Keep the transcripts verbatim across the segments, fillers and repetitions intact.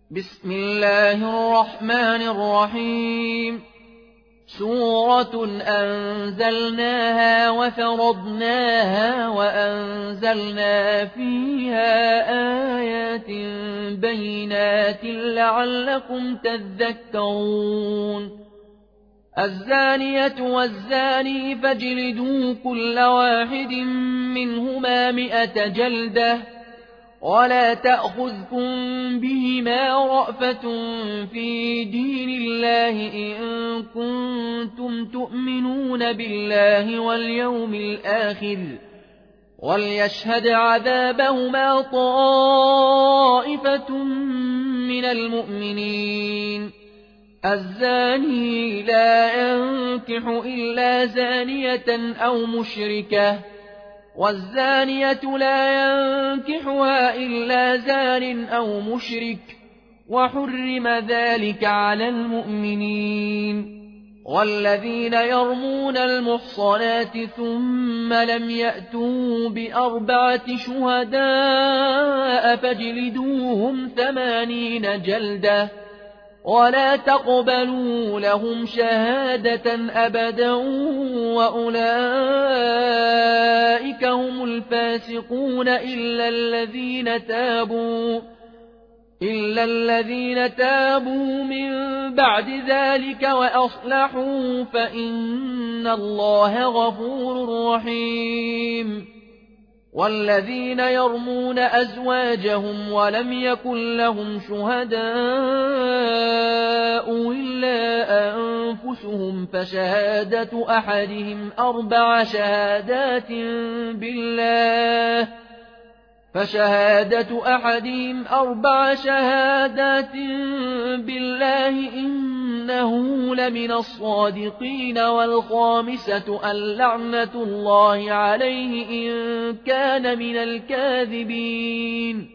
بسم الله الرحمن الرحيم سورة أنزلناها وفرضناها وأنزلنا فيها آيات بينات لعلكم تذكرون الزانية والزاني فاجلدوا كل واحد منهما مئة جلدة ولا تأخذكم بهما رأفة في دين الله إن كنتم تؤمنون بالله واليوم الآخر وليشهد عذابهما طائفة من المؤمنين الزاني لا ينكح إلا زانية أو مشركة والزانية لا ينكحها إلا زان أو مشرك وحرم ذلك على المؤمنين والذين يرمون المحصنات ثم لم يأتوا بأربعة شهداء فاجلدوهم ثمانين جلدة ولا تقبلوا لهم شهادة أبدا وأولئك هم الفاسقون إلا الذين تابوا إلا الذين تابوا من بعد ذلك وأصلحوا فإن الله غفور رحيم والذين يرمون أزواجهم ولم يكن لهم شهداء إلا أنفسهم فشهادة أحدهم أربع شهادات بالله فشهادة أحدهم أربع شهادات بالله إنه لمن الصادقين والخامسة اللعنة الله عليه إن كان من الكاذبين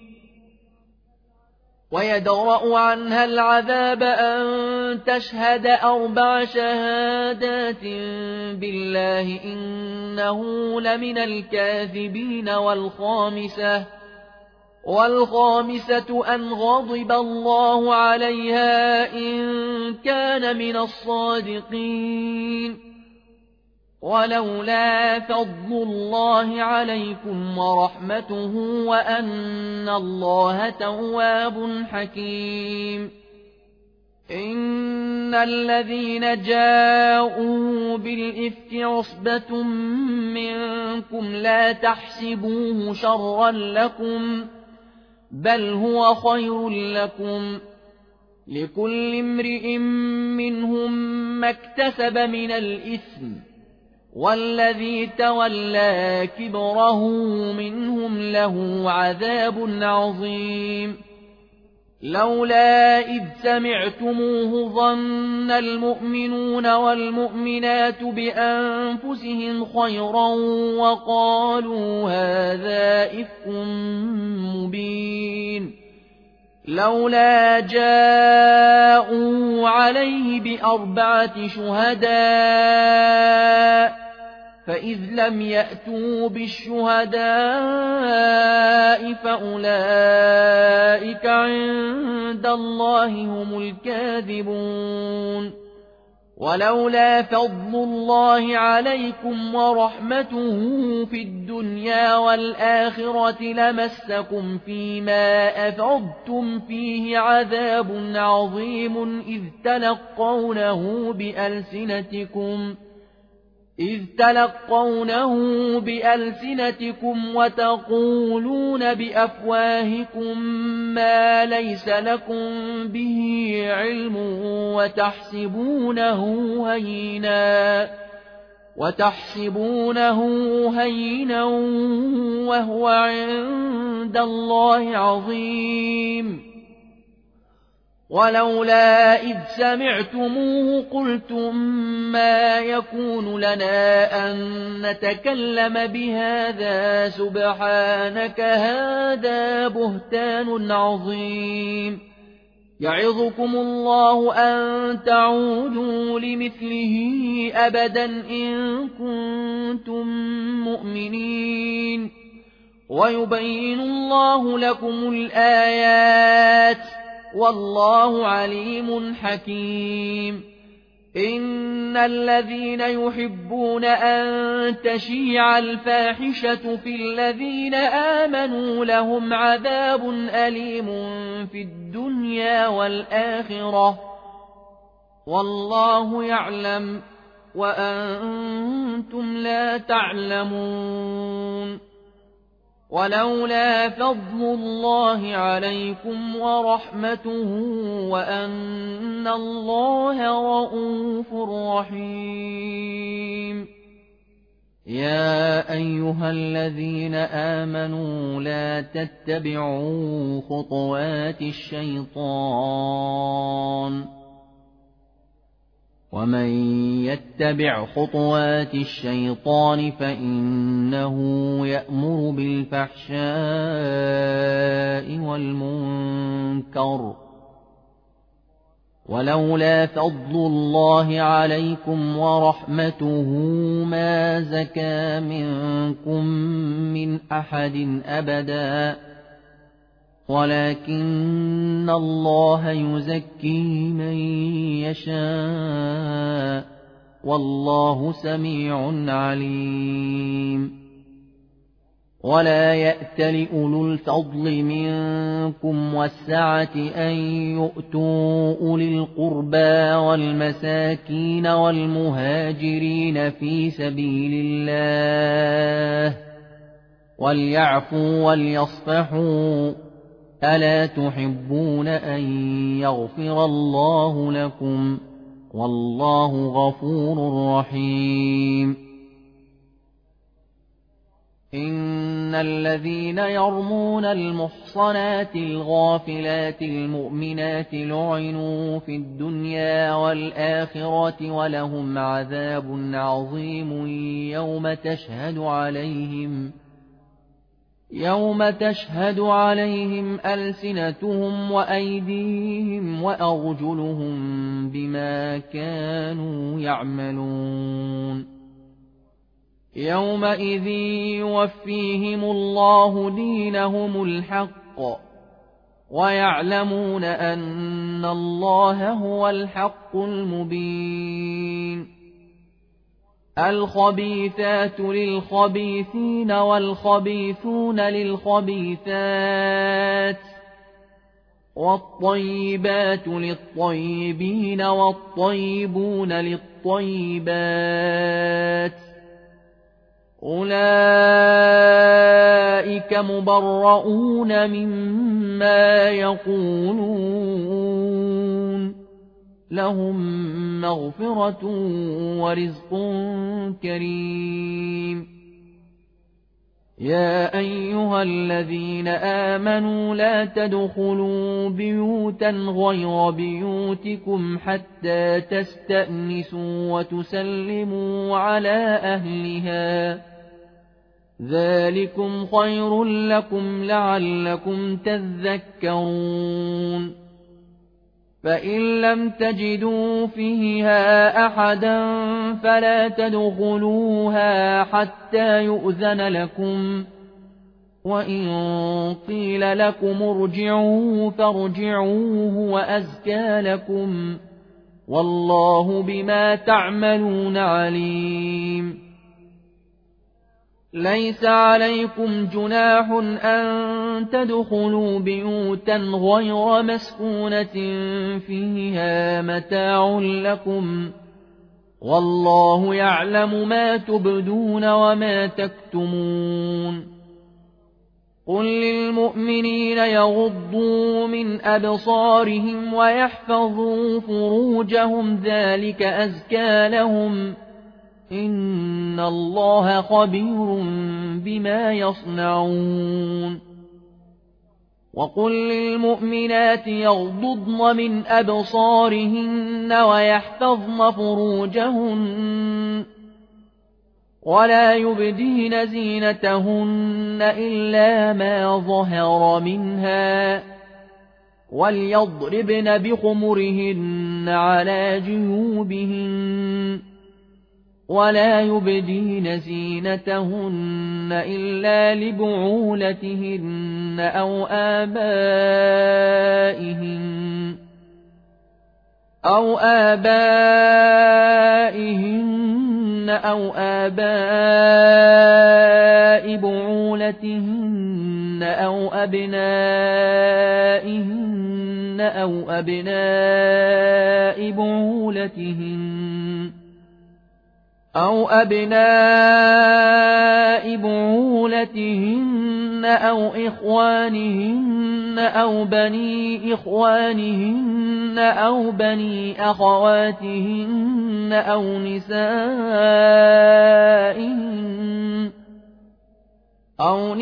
ويدرأ عنها العذاب أن تشهد أربع شهادات بالله إنه لمن الكاذبين والخامسة والخامسة أن غضب الله عليها إن كان من الصادقين ولولا فضل الله عليكم ورحمته وأن الله تواب حكيم إن الذين جاءوا بالإفك عصبة منكم لا تحسبوه شرا لكم بل هو خير لكم لكل امرئ منهم ما اكتسب من الإثم والذي تولى كبره منهم له عذاب عظيم لولا إذ سمعتموه ظن المؤمنون والمؤمنات بأنفسهم خيرا وقالوا هذا إفك مبين لولا جاءوا عليه بأربعة شهداء فإذ لم يأتوا بالشهداء فأولئك عند الله هم الكاذبون ولولا فضل الله عليكم ورحمته في الدنيا والآخرة لمسكم فيما أفضتم فيه عذاب عظيم إذ تلقونه بألسنتكم إذ تلقونه بألسنتكم وتقولون بأفواهكم ما ليس لكم به علم وتحسبونه هينا وتحسبونه هينا وهو عند الله عظيم ولولا إذ سمعتموه قلتم ما يكون لنا أن نتكلم بهذا سبحانك هذا بهتان عظيم يعظكم الله أن تعودوا لمثله أبدا إن كنتم مؤمنين ويبين الله لكم الآيات والله عليم حكيم. إن الذين يحبون أن تشيع الفاحشة في الذين آمنوا لهم عذاب أليم في الدنيا والآخرة والله يعلم وأنتم لا تعلمون. ولولا فضل الله عليكم ورحمته وأن الله رءوف رحيم. يا أيها الذين آمنوا لا تتبعوا خطوات الشيطان ومن يتبع خطوات الشيطان فإنه يأمر بالفحشاء والمنكر ولولا فضل الله عليكم ورحمته ما زكى منكم من أحد أبدا ولكن الله يزكي من يشاء والله سميع عليم. ولا يأتل أولو الفضل منكم والسعة أن يؤتوا أولي القربى والمساكين والمهاجرين في سبيل الله وليعفوا وليصفحوا ألا تحبون أن يغفر الله لكم والله غفور رحيم. إن الذين يرمون المحصنات الغافلات المؤمنات لعنوا في الدنيا والآخرة ولهم عذاب عظيم يوم تشهد عليهم يوم تشهد عليهم ألسنتهم وأيديهم وأرجلهم بما كانوا يعملون. يومئذ يوفيهم الله دينهم الحق ويعلمون أن الله هو الحق المبين. الخبيثات للخبيثين والخبيثون للخبيثات والطيبات للطيبين والطيبون للطيبات أولئك مبرؤون مما يقولون لهم مغفرة ورزق كريم. يا أيها الذين آمنوا لا تدخلوا بيوتا غير بيوتكم حتى تستأنسوا وتسلموا على أهلها ذلكم خير لكم لعلكم تذكرون. فإن لم تجدوا فيها أحدا فلا تدخلوها حتى يؤذن لكم وإن قيل لكم ارجعوا فارجعوا هو أزكى لكم والله بما تعملون عليم. ليس عليكم جناح أن تدخلوا بيوتا غير مسكونة فيها متاع لكم والله يعلم ما تبدون وما تكتمون. قل للمؤمنين يغضوا من أبصارهم ويحفظوا فروجهم ذلك أزكى لهم إن الله خبير بما يصنعون. وقل للمؤمنات يغضضن من أبصارهن ويحفظن فروجهن ولا يبدين زينتهن إلا ما ظهر منها وليضربن بخمرهن على جيوبهن ولا يبدين زينتهن إلا لبعولتهن أو آبائهن أو آبائهن أو آباء بعولتهن أو أبنائهن أو أبناء بعولتهن أو أبناء بعولتهن أو إخوانهن أو بني إخوانهن أو بني أخواتهن أو نسائهن أو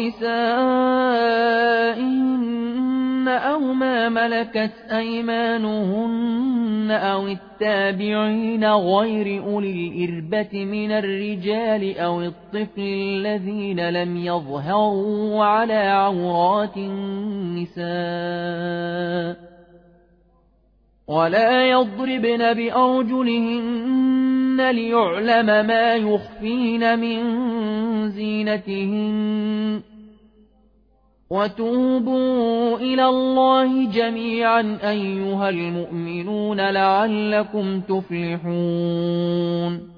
نسائهن أو ما ملكت أيمانهن أو التابعين غير أولي الإربة من الرجال أو الطفل الذين لم يظهروا على عورات النساء ولا يضربن بأرجلهن ليعلم ما يخفين من زينتهن وتوبوا إلى الله جميعا أيها المؤمنون لعلكم تفلحون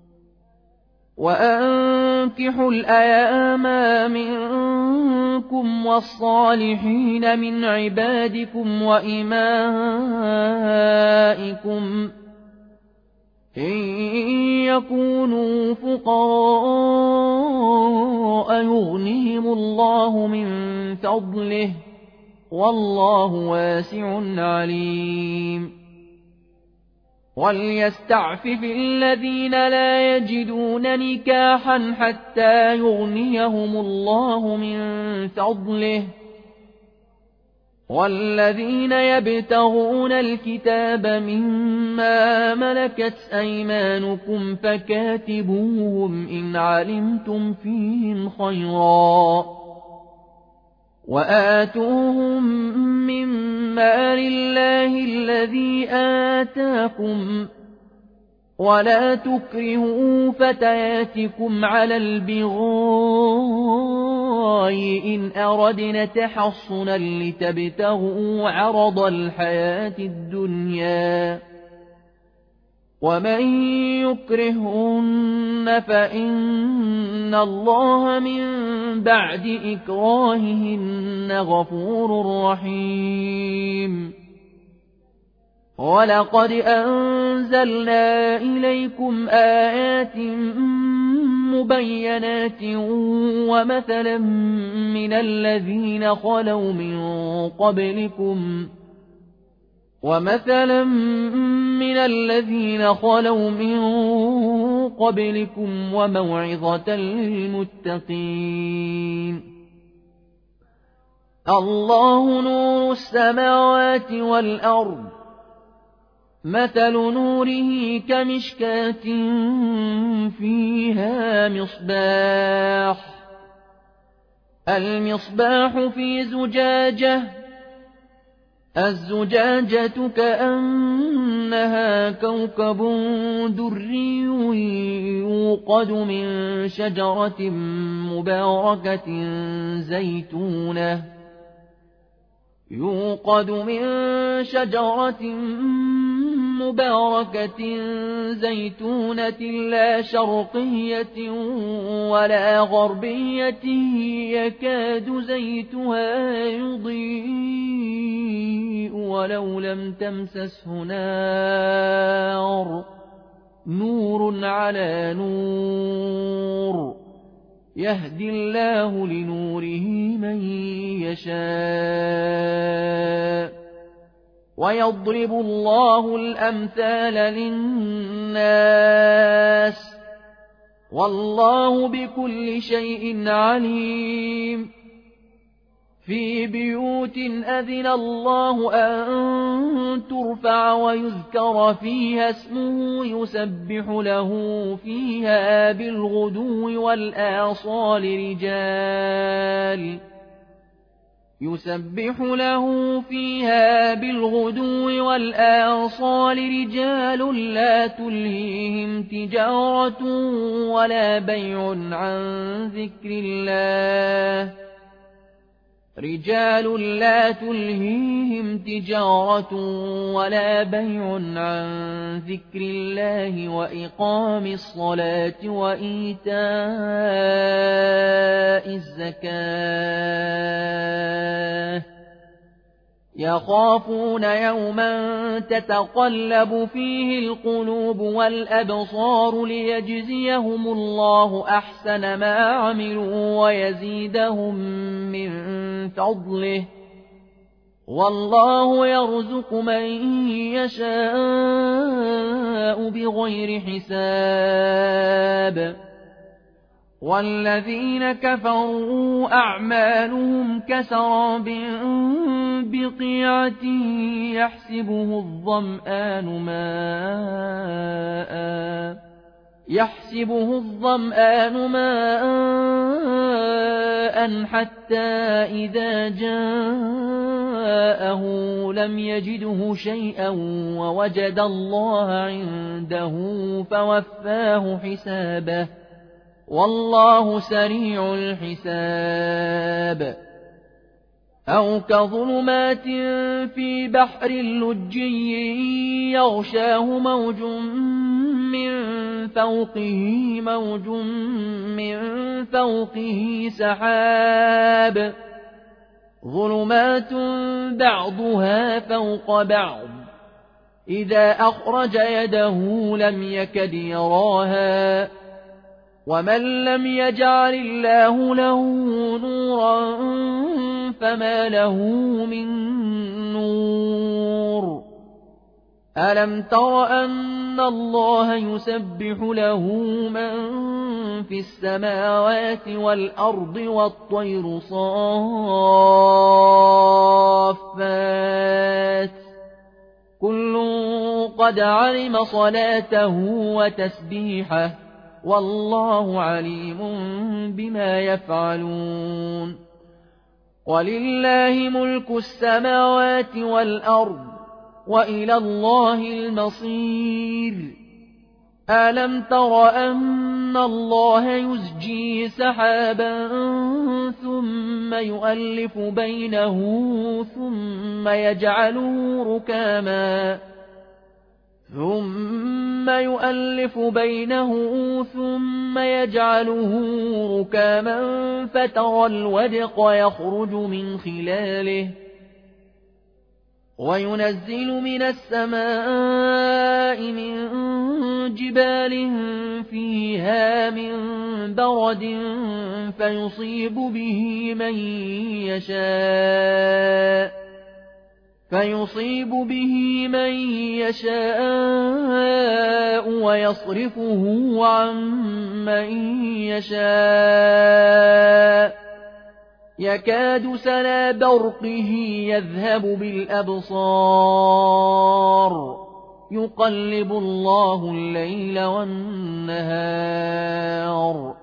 وأنكحوا الأيام منكم والصالحين من عبادكم وإمائكم إن يكونوا فقراء يغنيهم الله من فضله والله واسع عليم وليستعفف الذين لا يجدون نكاحا حتى يغنيهم الله من فضله والذين يبتغون الكتاب مما ملكت أيمانكم فكاتبوهم إن علمتم فيهم خيرا وآتوهم من مال الله الذي آتاكم ولا تكرهوا فتياتكم على البغاء إن أردنا تحصنا لتبتغوا عرض الحياة الدنيا ومن يكرهن فإن الله من بعد إكراههن غفور رحيم ولقد أنزلنا إليكم آيات مبينات ومثلا من الذين خلوا من قبلكم ومثلا من الذين خلوا من قبلكم وموعظة للمتقين الله نور السماوات والأرض مثل نوره كمشكاة فيها مصباح المصباح في زجاجة الزجاجة كأنها كوكب دري يوقد من شجرة مباركة زيتونة يوقد من شجرة مباركة زيتونة لا شرقية ولا غربية يكاد زيتها يضيء ولو لم تمسسه نار نور على نور يهدي الله لنوره من يشاء ويضرب الله الأمثال للناس والله بكل شيء عليم في بيوت أذن الله أن ترفع ويذكر فيها اسمه يسبح له فيها بالغدو والآصال رجال يسبح له فيها بالغدو والآصال رجال لا تلهيهم تجارة ولا بيع عن ذكر الله رجال لا تلهيهم تجارة ولا بيع عن ذكر الله وإقام الصلاة وإيتاء الزكاة يخافون يوما تتقلب فيه القلوب والأبصار ليجزيهم الله أحسن ما عملوا ويزيدهم من فضله والله يرزق من يشاء بغير حساب والذين كفروا أعمالهم كسراب بقيعة يحسبه الظمآن ماء يحسبه الظمآن ماء حتى إذا جاءه لم يجده شيئا ووجد الله عنده فوفاه حسابه والله سريع الحساب أو كظلمات في بحر لجي يغشاه موج من فوقه موج من فوقه سحاب ظلمات بعضها فوق بعض إذا أخرج يده لم يكد يراها ومن لم يجعل الله له نورا فما له من نور ألم تر أن الله يسبح له من في السماوات والأرض والطير صافات كل قد علم صلاته وتسبيحه والله عليم بما يفعلون ولله ملك السماوات والأرض وإلى الله المصير ألم تر أن الله يزجي سحابا ثم يؤلف بينه ثم يجعله ركاما ثم يؤلف بينه ثم يجعله ركاما فترى الودق يخرج من خلاله وينزل من السماء من جبال فيها من برد فيصيب به من يشاء فيصيب به من يشاء ويصرفه عن من يشاء يكاد سنا برقه يذهب بالأبصار يقلب الله الليل والنهار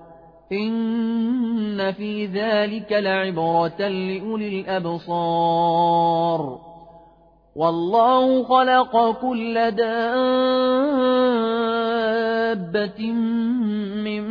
إن في ذلك لعبرة لأولي الأبصار والله خلق كل دابة من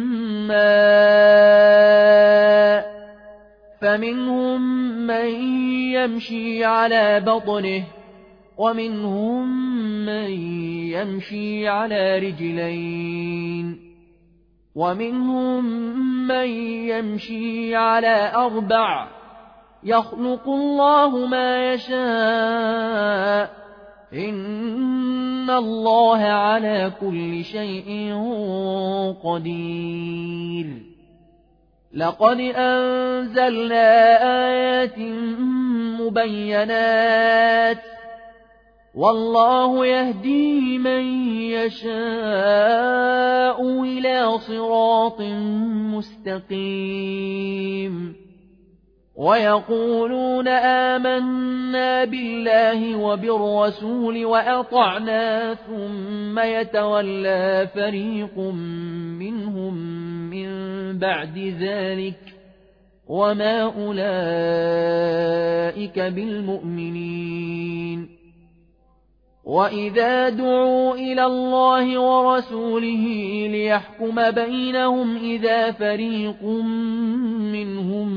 ماء فمنهم من يمشي على بطنه ومنهم من يمشي على رجلين ومنهم من يمشي على أربع يخلق الله ما يشاء إن الله على كل شيء قدير لقد أنزلنا آيات مبينات والله يهدي من يشاء إلى صراط مستقيم ويقولون آمنا بالله وبالرسول وأطعنا ثم يتولى فريق منهم من بعد ذلك وما أولئك بالمؤمنين وإذا دعوا إلى الله ورسوله ليحكم بينهم إذا فريق منهم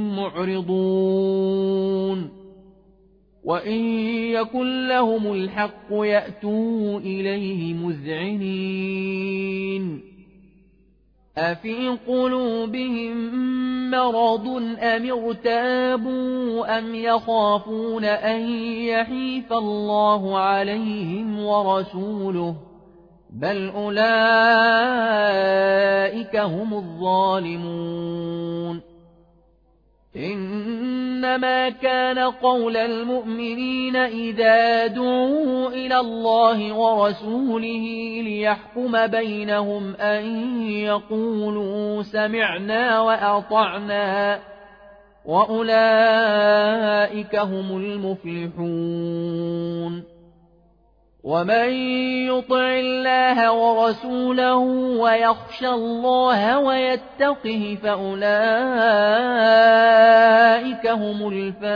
معرضون وإن يكن لهم الحق يأتوا إليه مذعنين أفي قلوبهم مرض أم ارتابوا أم يخافون أن يحيف الله عليهم ورسوله بل أولئك هم الظالمون إنما كان قول المؤمنين إذا دعوا إلى الله ورسوله ليحكم بينهم أن يقولوا سمعنا وأطعنا وأولئك هم المفلحون ومن يطع الله ورسوله ويخشى الله ويتقه فأولئك هم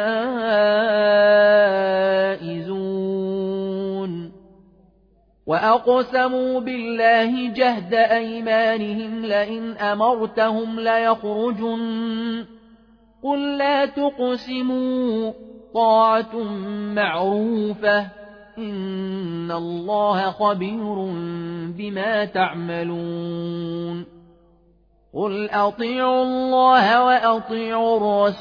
الفائزون وأقسموا بالله جهد أيمانهم لئن أمرتهم ليخرجن قل لا تقسموا طاعة معروفة إن الله خبير بما تعملون قل أطيعوا الله وأطيعوا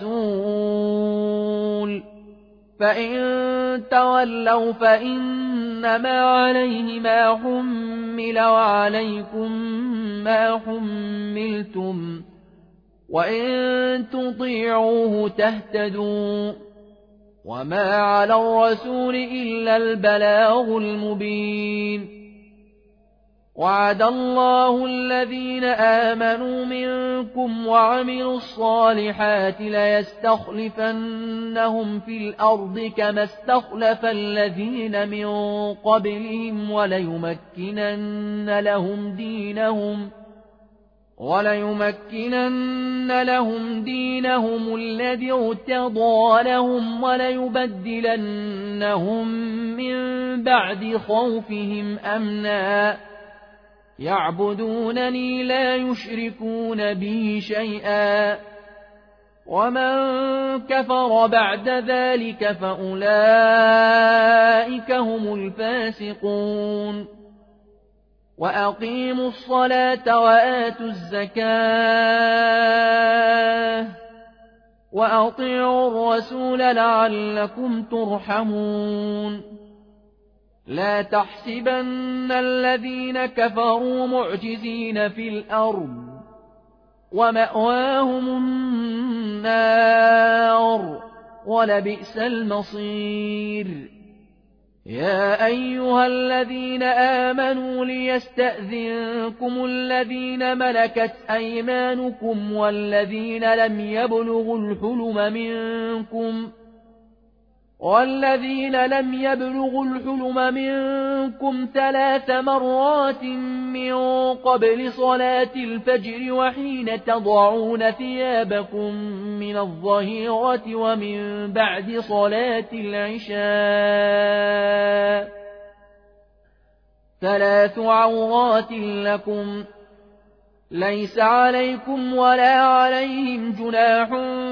الرسول فإن تولوا فإنما عليه ما حمل وعليكم ما حملتم وإن تطيعوه تهتدوا وما على الرسول إلا البلاغ المبين وعد الله الذين آمنوا منكم وعملوا الصالحات ليستخلفنهم في الأرض كما استخلف الذين من قبلهم وليمكنن لهم دينهم وليمكنن لهم دينهم الذي ارتضى لهم وليبدلنهم من بعد خوفهم أمنا يعبدونني لا يشركون بي شيئا ومن كفر بعد ذلك فأولئك هم الفاسقون وأقيموا الصلاة وآتوا الزكاة وأطيعوا الرسول لعلكم ترحمون لا تحسبن الذين كفروا معجزين في الأرض ومأواهم النار ولبئس المصير يا أيها الذين آمنوا ليستأذنكم الذين ملكت أيمانكم والذين لم يبلغوا الحلم منكم والذين لم يبلغوا الحلم منكم ثلاث مرات من قبل صلاة الفجر وحين تضعون ثيابكم من الظهيرة ومن بعد صلاة العشاء ثلاث عورات لكم ليس عليكم ولا عليهم جناح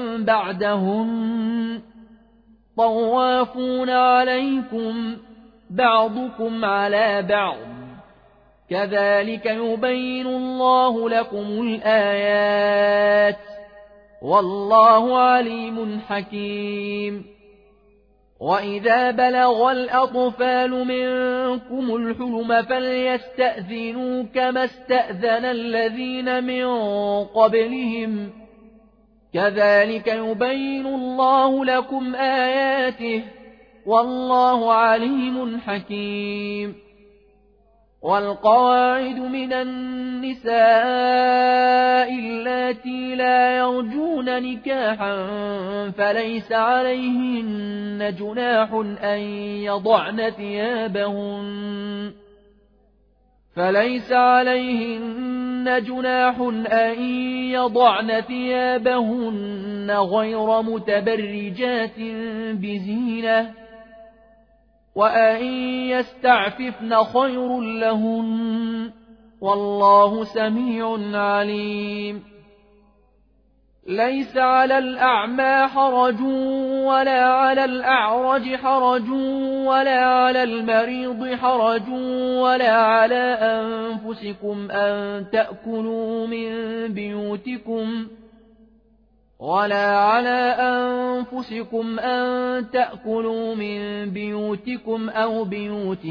بعدهم طوافون عليكم بعضكم على بعض كذلك يبين الله لكم الآيات والله عليم حكيم وإذا بلغ الأطفال منكم الحلم فليستأذنوا كما استأذن الذين من قبلهم كذلك يبين الله لكم آياته والله عليم حكيم والقواعد من النساء اللاتي لا يرجون نكاحا فليس عليهن جناح أن يضعن ثيابهن فليس عليهن عليهن جناح أن يضعن ثيابهن غير متبرجات بزينة وأن يستعففن خير لهن والله سميع عليم. ليس على الأعمى حرج ولا على الأعرج حرج ولا على المريض حرج ولا على أنفسكم أن تأكلوا من بيوتكم ولا على أنفسكم أن تأكلوا من بيوتكم أو بيوت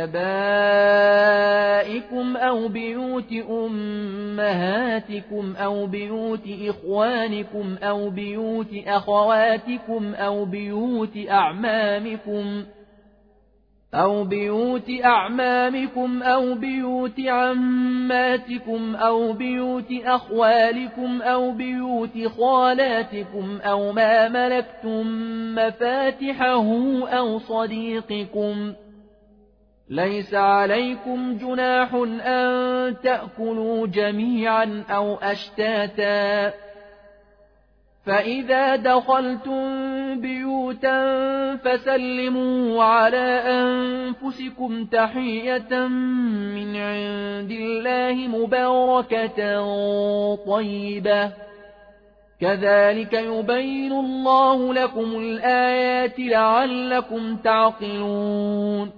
آبائكم أو بيوت أمهاتكم أو بيوت إخوانكم أو بيوت أخواتكم أو بيوت أعمامكم أو بيوت أعمامكم أو بيوت عماتكم أو بيوت أخوالكم أو بيوت خالاتكم أو ما ملكتم مفاتحه أو صديقكم. ليس عليكم جناح أن تأكلوا جميعا أو أشتاتا فإذا دخلتم بيوتا فسلموا على أنفسكم تحية من عند الله مباركة طيبة كذلك يبين الله لكم الآيات لعلكم تعقلون.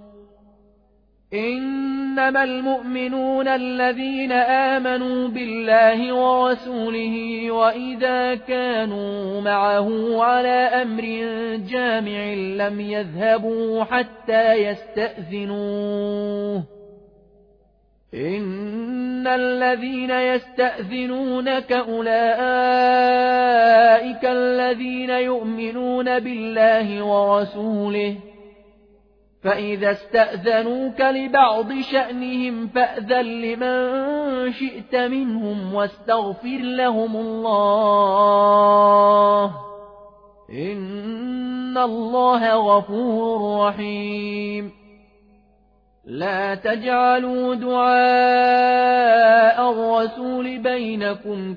إنما المؤمنون الذين آمنوا بالله ورسوله وإذا كانوا معه على أمر جامع لم يذهبوا حتى يستأذنوه. إن الذين يستأذنونك أولئك الذين يؤمنون بالله ورسوله فإذا استأذنوك لبعض شأنهم فأذن لمن شئت منهم واستغفر لهم الله إن الله غفور رحيم. لا تجعلوا دعاء الرسول بينكم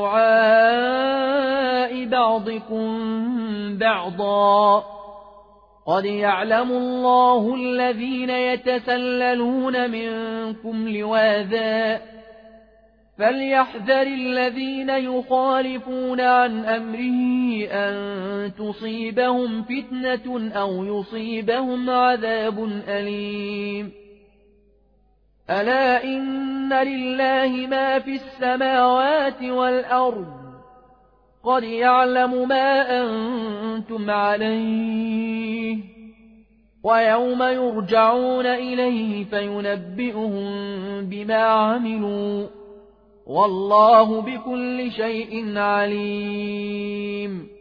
كدعاء بعضكم بعضا قد يعلم الله الذين يتسللون منكم لواذا فليحذر الذين يخالفون عن أمره أن تصيبهم فتنة أو يصيبهم عذاب أليم. ألا إن لله ما في السماوات والأرض قد يعلم ما أنتم عليه ويوم يرجعون إليه فينبئهم بما عملوا والله بكل شيء عليم.